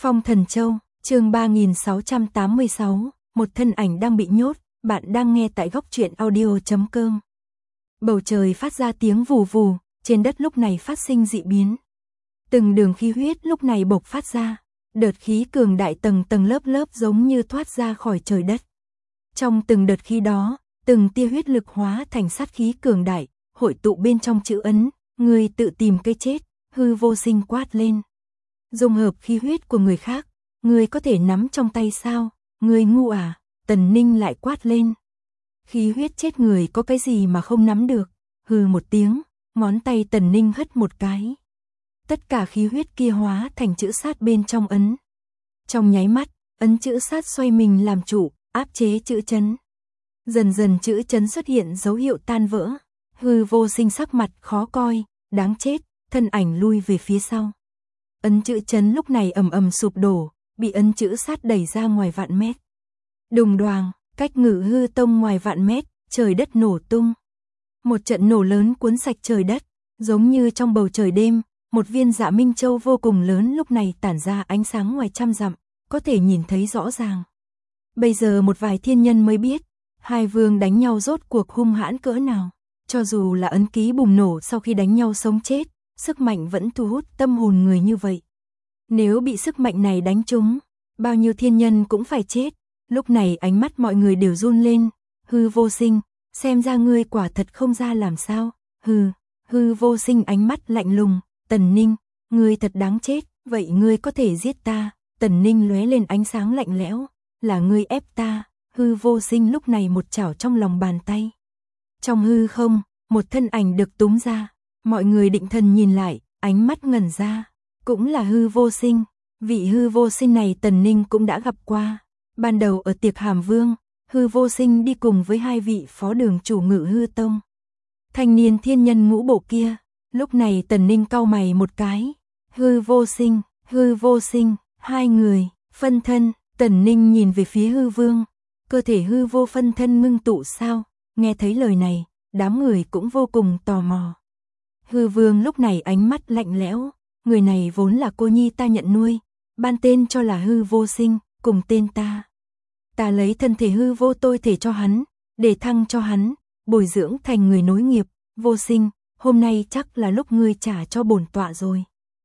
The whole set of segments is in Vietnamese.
Phong Thần Châu, chương 3686, một thân ảnh đang bị nhốt, bạn đang nghe tại góc truyện audio.com. Bầu trời phát ra tiếng vù vù, trên đất lúc này phát sinh dị biến. Từng đường khí huyết lúc này bộc phát ra, đợt khí cường đại tầng tầng lớp lớp giống như thoát ra khỏi trời đất. Trong từng đợt khí đó, từng tia huyết lực hóa thành sát khí cường đại, hội tụ bên trong chữ ấn, người tự tìm cái chết, hư vô sinh quát lên. Dung hợp khí huyết của người khác, người có thể nắm trong tay sao, người ngu à, Tần Ninh lại quát lên. Khí huyết chết người có cái gì mà không nắm được, hừ một tiếng, ngón tay Tần Ninh hất một cái. Tất cả khí huyết kia hóa thành chữ sát bên trong ấn. Trong nháy mắt, ấn chữ sát xoay mình làm chủ, áp chế chữ chấn. Dần dần chữ chấn xuất hiện dấu hiệu tan vỡ, hư vô sinh sắc mặt khó coi, đáng chết, thân ảnh lui về phía sau. Ấn chữ chấn lúc này ầm ầm sụp đổ, bị ấn chữ sát đẩy ra ngoài vạn mét. Đùng đoàng, cách Ngự Hư Tông ngoài vạn mét, trời đất nổ tung. Một trận nổ lớn cuốn sạch trời đất, giống như trong bầu trời đêm, một viên Dạ Minh Châu vô cùng lớn lúc này tản ra ánh sáng ngoài trăm dặm, có thể nhìn thấy rõ ràng. Bây giờ một vài thiên nhân mới biết, hai vương đánh nhau rốt cuộc hung hãn cỡ nào. Cho dù là ấn ký bùng nổ sau khi đánh nhau sống chết, sức mạnh vẫn thu hút tâm hồn người như vậy. Nếu bị sức mạnh này đánh trúng, bao nhiêu thiên nhân cũng phải chết. Lúc này ánh mắt mọi người đều run lên. Hư vô sinh, xem ra ngươi quả thật không ra làm sao. Hư vô sinh ánh mắt lạnh lùng. Tần Ninh, ngươi thật đáng chết, vậy ngươi có thể giết ta. Tần Ninh lóe lên ánh sáng lạnh lẽo. Là ngươi ép ta. Hư vô sinh lúc này một chảo trong lòng bàn tay. Trong hư không, một thân ảnh được túm ra. Mọi người định thần nhìn lại, ánh mắt ngẩn ra. Cũng là hư vô sinh. Vị hư vô sinh này Tần Ninh cũng đã gặp qua. Ban đầu ở tiệc Hàm Vương, hư vô sinh đi cùng với hai vị phó đường chủ Ngự Hư Tông. Thanh niên thiên nhân ngũ bộ kia, lúc này Tần Ninh cau mày một cái. Hư vô sinh, hai người, phân thân. Tần Ninh nhìn về phía hư vương. Cơ thể hư vô phân thân ngưng tụ sao? Nghe thấy lời này, đám người cũng vô cùng tò mò. Hư vương lúc này ánh mắt lạnh lẽo. Người này vốn là cô nhi ta nhận nuôi, ban tên cho là hư vô sinh, cùng tên ta. Ta lấy thân thể hư vô tôi thể cho hắn, để thăng cho hắn, bồi dưỡng thành người nối nghiệp. Vô sinh, hôm nay chắc là lúc ngươi trả cho bổn tọa rồi.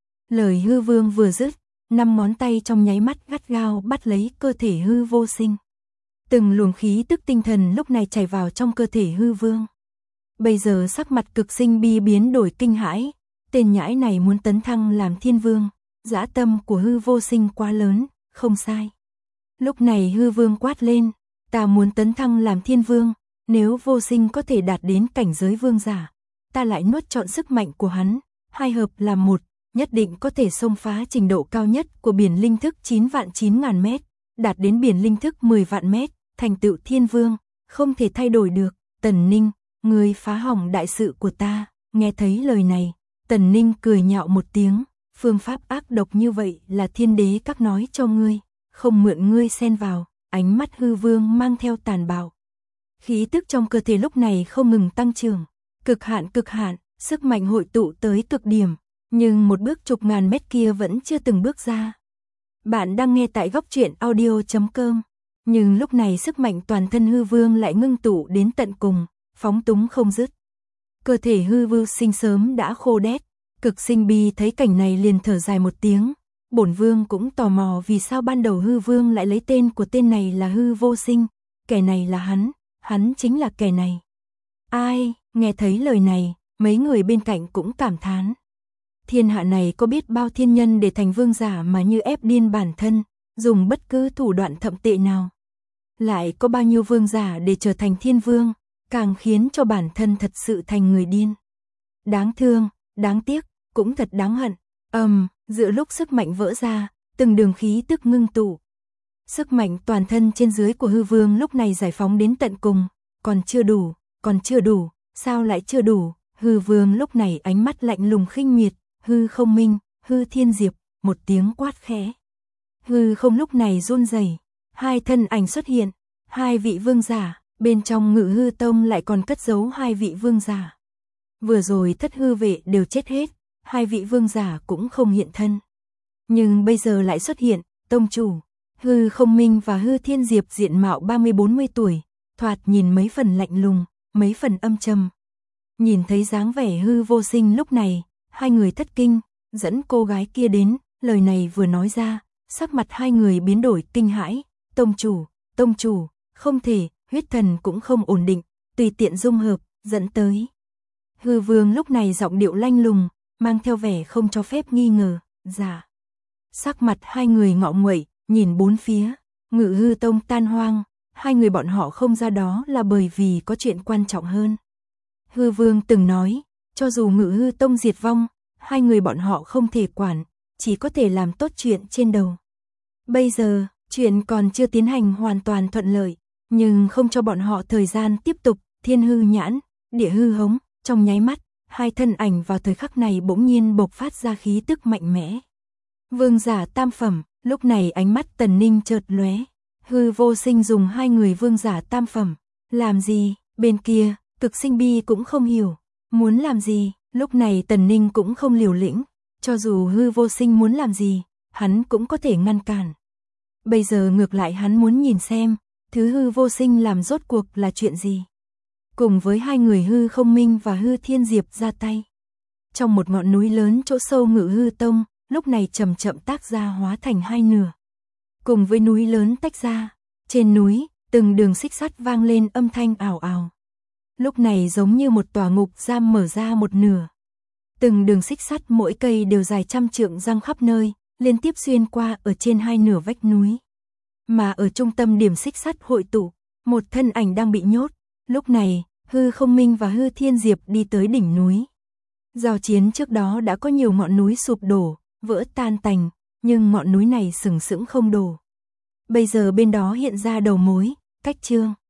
Lời hư vương vừa dứt, 5 ngón tay trong nháy mắt gắt gao bắt lấy cơ thể hư vô sinh. Từng luồng khí tức tinh thần lúc này chảy vào trong cơ thể hư vương. Bây giờ sắc mặt cực sinh bi biến đổi kinh hãi. Tên nhãi này muốn tấn thăng làm thiên vương. Dã tâm của hư vô sinh quá lớn, không sai. Lúc này hư vương quát lên. Ta muốn tấn thăng làm thiên vương. Nếu vô sinh có thể đạt đến cảnh giới vương giả, ta lại nuốt trọn sức mạnh của hắn. Hai hợp làm một, nhất định có thể xông phá trình độ cao nhất của biển linh thức 9.900.000 mét. Đạt đến biển linh thức 10 vạn mét, thành tựu thiên vương, không thể thay đổi được. Tần Ninh, ngươi phá hỏng đại sự của ta. Nghe thấy lời này, Tần Ninh cười nhạo một tiếng. Phương pháp ác độc như vậy là thiên đế các nói cho ngươi, không mượn ngươi xen vào. Ánh mắt hư vương mang theo tàn bạo. Khí tức trong cơ thể lúc này không ngừng tăng trưởng. Cực hạn, sức mạnh hội tụ tới cực điểm. Nhưng một bước chục ngàn mét kia vẫn chưa từng bước ra. Bạn đang nghe tại góc truyện audio.com. Nhưng lúc này sức mạnh toàn thân hư vương lại ngưng tụ đến tận cùng, phóng túng không dứt. Cơ thể hư vô sinh sớm đã khô đét. Cực sinh bi thấy cảnh này liền thở dài một tiếng. Bổn vương cũng tò mò vì sao ban đầu hư vương lại lấy tên của tên này là hư vô sinh. Kẻ này là hắn chính là kẻ này. Ai, nghe thấy lời này, mấy người bên cạnh cũng cảm thán. Thiên hạ này có biết bao thiên nhân để thành vương giả mà như ép điên bản thân, dùng bất cứ thủ đoạn thậm tệ nào. Lại có bao nhiêu vương giả để trở thành thiên vương, càng khiến cho bản thân thật sự thành người điên. Đáng thương, đáng tiếc, cũng thật đáng hận. Giữa lúc sức mạnh vỡ ra, từng đường khí tức ngưng tụ. Sức mạnh toàn thân trên dưới của hư vương lúc này giải phóng đến tận cùng. Còn chưa đủ, sao lại chưa đủ? Hư vương lúc này ánh mắt lạnh lùng khinh miệt. Hư không minh, hư thiên diệp, một tiếng quát khẽ. Hư không lúc này run rẩy, hai thân ảnh xuất hiện, hai vị vương giả, bên trong Ngự Hư Tông lại còn cất giấu hai vị vương giả. Vừa rồi thất hư vệ đều chết hết, hai vị vương giả cũng không hiện thân. Nhưng bây giờ lại xuất hiện, tông chủ. Hư Không Minh và Hư Thiên Diệp diện mạo 30-40 tuổi, thoạt nhìn mấy phần lạnh lùng, mấy phần âm trầm. Nhìn thấy dáng vẻ Hư Vô Sinh lúc này, hai người thất kinh, dẫn cô gái kia đến, lời này vừa nói ra, sắc mặt hai người biến đổi kinh hãi. Tông chủ, không thể, huyết thần cũng không ổn định, tùy tiện dung hợp, dẫn tới. Hư Vương lúc này giọng điệu lanh lùng, mang theo vẻ không cho phép nghi ngờ, dạ. Sắc mặt hai người ngọ nguậy, nhìn bốn phía, Ngự Hư Tông tan hoang, hai người bọn họ không ra đó là bởi vì có chuyện quan trọng hơn. Hư Vương từng nói, cho dù Ngự Hư Tông diệt vong, hai người bọn họ không thể quản, chỉ có thể làm tốt chuyện trên đầu. Bây giờ, chuyện còn chưa tiến hành hoàn toàn thuận lợi, nhưng không cho bọn họ thời gian tiếp tục, thiên hư nhãn, địa hư hống, trong nháy mắt, hai thân ảnh vào thời khắc này bỗng nhiên bộc phát ra khí tức mạnh mẽ. Vương giả tam phẩm, lúc này ánh mắt Tần Ninh chợt lóe. Hư Vô Sinh dùng hai người vương giả tam phẩm, làm gì, bên kia, Cực Sinh Bi cũng không hiểu, muốn làm gì, lúc này Tần Ninh cũng không liều lĩnh, cho dù Hư Vô Sinh muốn làm gì, hắn cũng có thể ngăn cản. Bây giờ ngược lại hắn muốn nhìn xem, thứ Hư Vô Sinh làm rốt cuộc là chuyện gì. Cùng với hai người Hư Không Minh và Hư Thiên Diệp ra tay. Trong một ngọn núi lớn chỗ sâu Ngự Hư Tông, lúc này chậm chậm tác ra hóa thành hai nửa. Cùng với núi lớn tách ra, trên núi, từng đường xích sắt vang lên âm thanh ào ào. Lúc này giống như một tòa ngục giam mở ra một nửa. Từng đường xích sắt mỗi cây đều dài trăm trượng răng khắp nơi, liên tiếp xuyên qua ở trên hai nửa vách núi. Mà ở trung tâm điểm xích sắt hội tụ, một thân ảnh đang bị nhốt. Lúc này, Hư Không Minh và Hư Thiên Diệp đi tới đỉnh núi. Giao chiến trước đó đã có nhiều ngọn núi sụp đổ, vỡ tan tành, nhưng ngọn núi này sừng sững không đổ. Bây giờ bên đó hiện ra đầu mối, Cách Trương.